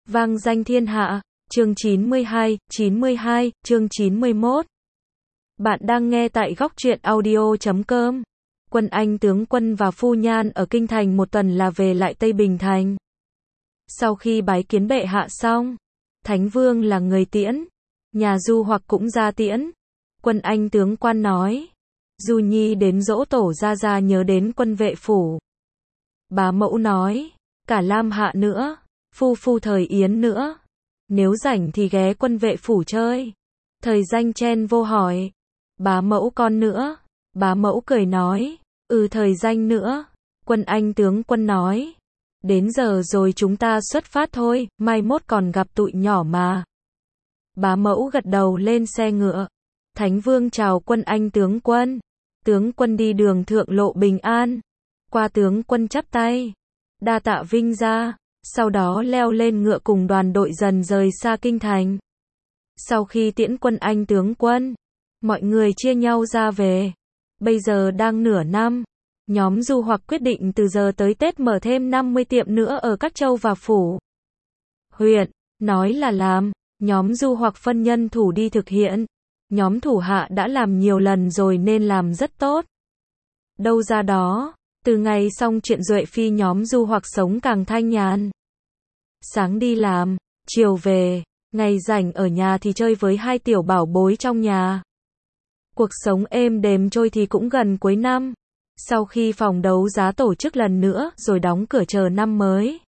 vang danh thiên hạ, chương 92, chương 91. Bạn đang nghe tại góc truyện audio.com. Quân Anh tướng quân và phu nhan ở kinh thành một tuần là về lại Tây Bình Thành. Sau khi bái kiến bệ hạ xong, Thánh Vương là người tiễn, nhà Du Hoặc cũng ra tiễn. Quân Anh tướng quan nói, Du Nhi đến dỗ tổ ra nhớ đến quân vệ phủ. Bá mẫu nói, cả Lam Hạ nữa, phu thời Yến nữa, nếu rảnh thì ghé quân vệ phủ chơi. Thời Danh chen vô hỏi, bá mẫu con nữa. Bá mẫu cười nói, thời Danh nữa. Quân Anh tướng quân nói, đến giờ rồi chúng ta xuất phát thôi, mai mốt còn gặp tụi nhỏ mà. Bá mẫu gật đầu lên xe ngựa. Thánh Vương chào Quân Anh tướng quân đi đường thượng lộ bình an. Qua tướng quân chắp tay, đa tạ vinh gia, sau đó leo lên ngựa cùng đoàn đội dần rời xa kinh thành. Sau khi tiễn Quân Anh tướng quân, mọi người chia nhau ra về. Bây giờ đang nửa năm, nhóm Du Hoặc quyết định từ giờ tới Tết mở thêm 50 tiệm nữa ở các châu và phủ huyện, nói là làm, nhóm Du Hoặc phân nhân thủ đi thực hiện. Nhóm thủ hạ đã làm nhiều lần rồi nên làm rất tốt. Đâu ra đó, từ ngày xong chuyện Duệ Phi nhóm Du Hoặc sống càng thanh nhàn. Sáng đi làm, chiều về, ngày rảnh ở nhà thì chơi với hai tiểu bảo bối trong nhà. Cuộc sống êm đềm trôi thì cũng gần cuối năm. Sau khi phòng đấu giá tổ chức lần nữa rồi đóng cửa chờ năm mới,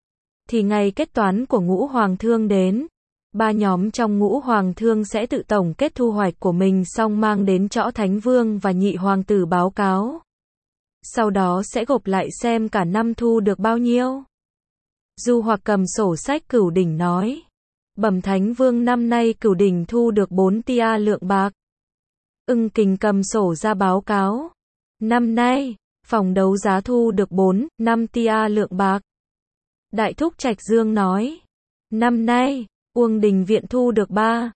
thì ngày kết toán của Ngũ Hoàng Thương đến. Ba nhóm trong Ngũ Hoàng Thương sẽ tự tổng kết thu hoạch của mình xong mang đến chỗ Thánh Vương và Nhị Hoàng tử báo cáo. Sau đó sẽ gộp lại xem cả năm thu được bao nhiêu. Du Hoặc cầm sổ sách Cửu Đỉnh nói, bẩm Thánh Vương năm nay Cửu Đỉnh thu được 4 tia lượng bạc. Ưng Kình cầm sổ ra báo cáo, năm nay, phòng đấu giá thu được 4-5 tia lượng bạc. Đại Thúc Trạch Dương nói, năm nay, Uông Đình Viện thu được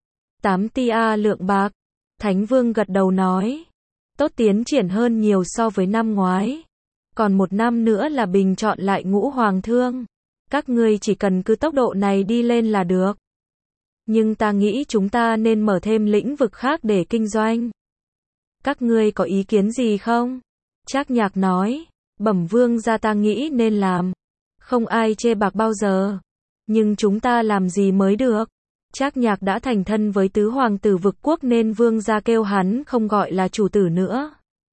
3-8 tia lượng bạc. Thánh Vương gật đầu nói, tốt, tiến triển hơn nhiều so với năm ngoái. Còn một năm nữa là bình chọn lại Ngũ Hoàng Thương. Các ngươi chỉ cần cứ tốc độ này đi lên là được. Nhưng ta nghĩ chúng ta nên mở thêm lĩnh vực khác để kinh doanh. Các ngươi có ý kiến gì không? Trác Nhạc nói, bẩm Vương gia ta nghĩ nên làm. Không ai chê bạc bao giờ. Nhưng chúng ta làm gì mới được? Trác Nhạc đã thành thân với tứ hoàng tử Vực Quốc nên Vương gia kêu hắn không gọi là chủ tử nữa.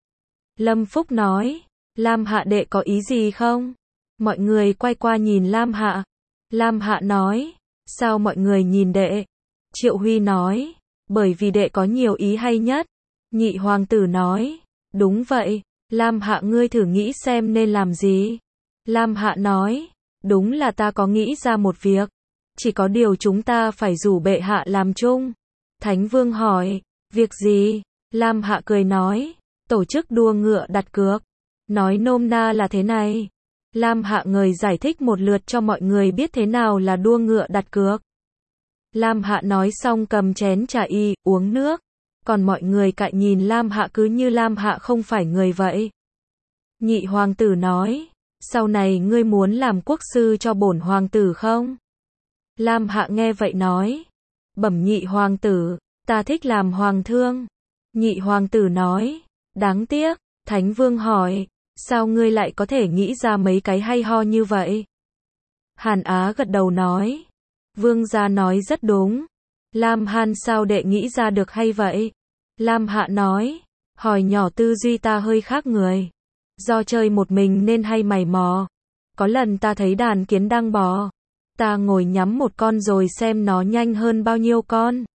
Lâm Phúc nói, Lam Hạ đệ có ý gì không? Mọi người quay qua nhìn Lam Hạ. Lam Hạ nói, sao mọi người nhìn đệ? Triệu Huy nói, bởi vì đệ có nhiều ý hay nhất. Nhị hoàng tử nói, đúng vậy, Lam Hạ ngươi thử nghĩ xem nên làm gì. Lam Hạ nói, đúng là ta có nghĩ ra một việc. Chỉ có điều chúng ta phải rủ bệ hạ làm chung. Thánh Vương hỏi, việc gì? Lam Hạ cười nói, tổ chức đua ngựa đặt cược. Nói nôm na là thế này. Lam Hạ ngời giải thích một lượt cho mọi người biết thế nào là đua ngựa đặt cược. Lam Hạ nói xong cầm chén trà uống nước. Còn mọi người cạnh nhìn Lam Hạ cứ như Lam Hạ không phải người vậy. Nhị hoàng tử nói, sau này ngươi muốn làm quốc sư cho bổn hoàng tử không? Lam Hạ nghe vậy nói, bẩm nhị hoàng tử, ta thích làm hoàng thương. Nhị hoàng tử nói, đáng tiếc. Thánh Vương hỏi, sao ngươi lại có thể nghĩ ra mấy cái hay ho như vậy? Hàn Á gật đầu nói, Vương gia nói rất đúng. Lam Hàn sao đệ nghĩ ra được hay vậy? Lam Hạ nói, hỏi nhỏ tư duy ta hơi khác người. Do chơi một mình nên hay mày mò. Có lần ta thấy đàn kiến đang bò. Ta ngồi nhắm một con rồi xem nó nhanh hơn bao nhiêu con.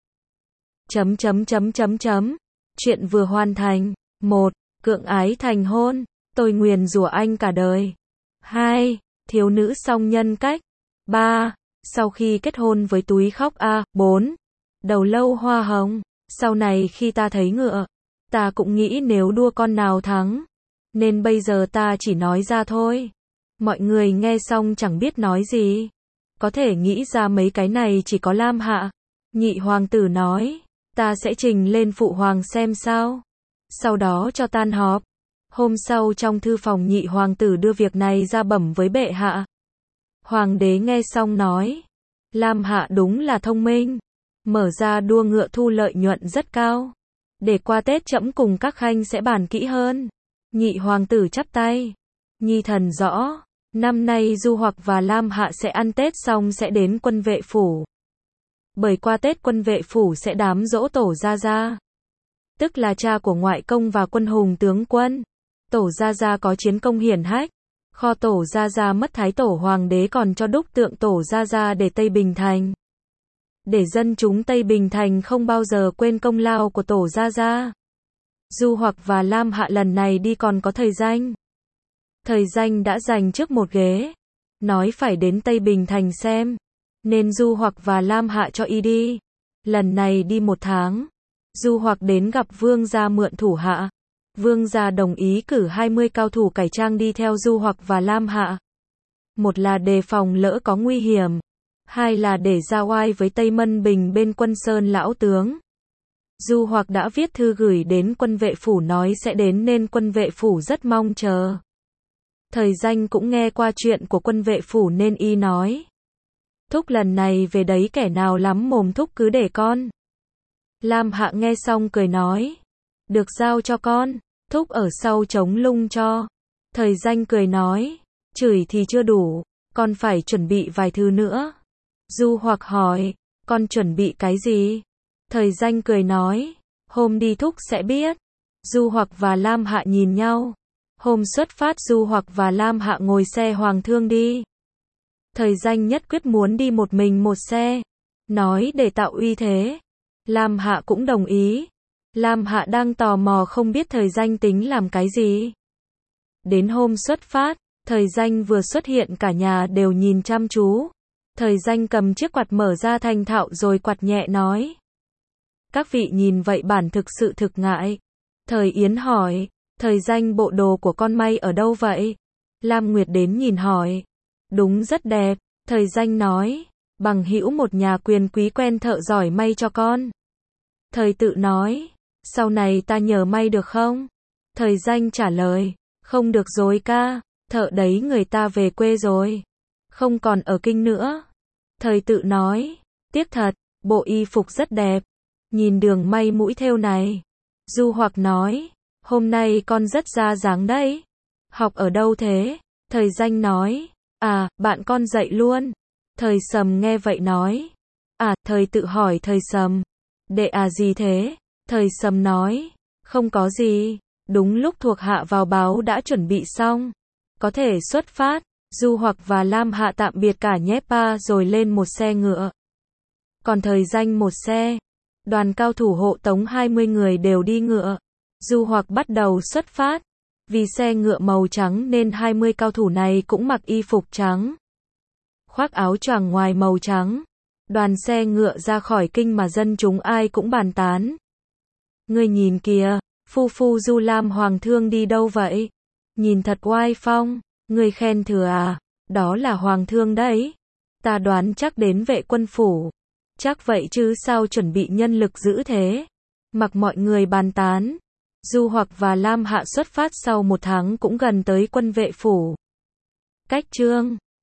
Chuyện vừa hoàn thành. 1. Cưỡng ái thành hôn. Tôi nguyền rủa anh cả đời. 2. Thiếu nữ song nhân cách. 3. Sau khi kết hôn với túi khóc 4. Đầu lâu hoa hồng. Sau này khi ta thấy ngựa, ta cũng nghĩ nếu đua con nào thắng. Nên bây giờ ta chỉ nói ra thôi. Mọi người nghe xong chẳng biết nói gì. Có thể nghĩ ra mấy cái này chỉ có Lam Hạ. Nhị hoàng tử nói, ta sẽ trình lên phụ hoàng xem sao. Sau đó cho tan họp. Hôm sau trong thư phòng nhị hoàng tử đưa việc này ra bẩm với bệ hạ. Hoàng đế nghe xong nói, Lam Hạ đúng là thông minh. Mở ra đua ngựa thu lợi nhuận rất cao. Để qua Tết trẫm cùng các khanh sẽ bàn kỹ hơn. Nhị hoàng tử chắp tay. Nhi thần rõ. Năm nay Du Hoặc và Lam Hạ sẽ ăn Tết xong sẽ đến quân vệ phủ. Bởi qua Tết quân vệ phủ sẽ đám giỗ Tổ Gia Gia. Tức là cha của ngoại công và quân hùng tướng quân. Tổ Gia Gia có chiến công hiển hách. Kho Tổ Gia Gia mất Thái Tổ Hoàng đế còn cho đúc tượng Tổ Gia Gia để Tây Bình Thành. Để dân chúng Tây Bình Thành không bao giờ quên công lao của Tổ Gia Gia. Du Hoặc và Lam Hạ lần này đi còn có Thời Danh. Thời Danh đã giành trước một ghế. Nói phải đến Tây Bình Thành xem. Nên Du Hoặc và Lam Hạ cho y đi. Lần này đi 1 tháng. Du Hoặc đến gặp Vương gia mượn thủ hạ. Vương gia đồng ý cử 20 cao thủ cải trang đi theo Du Hoặc và Lam Hạ. Một là đề phòng lỡ có nguy hiểm. Hai là để ra oai với Tây Mân Bình bên Quân Sơn lão tướng. Du Hoặc đã viết thư gửi đến quân vệ phủ nói sẽ đến nên quân vệ phủ rất mong chờ. Thời Danh cũng nghe qua chuyện của quân vệ phủ nên y nói. Thúc lần này về đấy kẻ nào lắm mồm thúc cứ để con. Lam Hạ nghe xong cười nói. Được giao cho con, thúc ở sau chống lung cho. Thời Danh cười nói. Chửi thì chưa đủ, con phải chuẩn bị vài thứ nữa. Du Hoặc hỏi, con chuẩn bị cái gì? Thời Danh cười nói, hôm đi thúc sẽ biết. Du Hoặc và Lam Hạ nhìn nhau. Hôm xuất phát Du Hoặc và Lam Hạ ngồi xe Hoàng Thương đi. Thời Danh nhất quyết muốn đi một mình một xe. Nói để tạo uy thế. Lam Hạ cũng đồng ý. Lam Hạ đang tò mò không biết Thời Danh tính làm cái gì. Đến hôm xuất phát, Thời Danh vừa xuất hiện cả nhà đều nhìn chăm chú. Thời Danh cầm chiếc quạt mở ra thành thạo rồi quạt nhẹ nói. Các vị nhìn vậy bản thực sự thực ngại. Thời Yến hỏi, Thời Danh bộ đồ của con may ở đâu vậy? Lam Nguyệt đến nhìn hỏi. Đúng rất đẹp, Thời Danh nói. Bằng hữu một nhà quyền quý quen thợ giỏi may cho con. Thời Tự nói. Sau này ta nhờ may được không? Thời Danh trả lời. Không được rồi ca, thợ đấy người ta về quê rồi. Không còn ở kinh nữa. Thời Tự nói. Tiếc thật, bộ y phục rất đẹp. Nhìn đường may mũi thêu này. Du Hoặc nói. Hôm nay con rất ra dáng đấy. Học ở đâu thế? Thời Danh nói. À, bạn con dạy luôn. Thời Sầm nghe vậy nói. À, Thời Tự hỏi Thời Sầm. Đệ à gì thế? Thời Sầm nói. Không có gì. Đúng lúc thuộc hạ vào báo đã chuẩn bị xong. Có thể xuất phát. Du Hoặc và Lam Hạ tạm biệt cả nhé pa rồi lên một xe ngựa. Còn Thời Danh một xe. Đoàn cao thủ hộ tống 20 người đều đi ngựa. Du Hoặc bắt đầu xuất phát. Vì xe ngựa màu trắng nên 20 cao thủ này cũng mặc y phục trắng. Khoác áo choàng ngoài màu trắng. Đoàn xe ngựa ra khỏi kinh mà dân chúng ai cũng bàn tán. Ngươi nhìn kìa, phu phu Du Lam Hoàng Thương đi đâu vậy? Nhìn thật oai phong, ngươi khen thừa à? Đó là Hoàng Thương đấy. Ta đoán chắc đến vệ quân phủ. Chắc vậy chứ sao chuẩn bị nhân lực dữ thế? Mặc mọi người bàn tán. Du Hoặc và Lam Hạ xuất phát sau 1 tháng cũng gần tới quân vệ phủ. Cách chương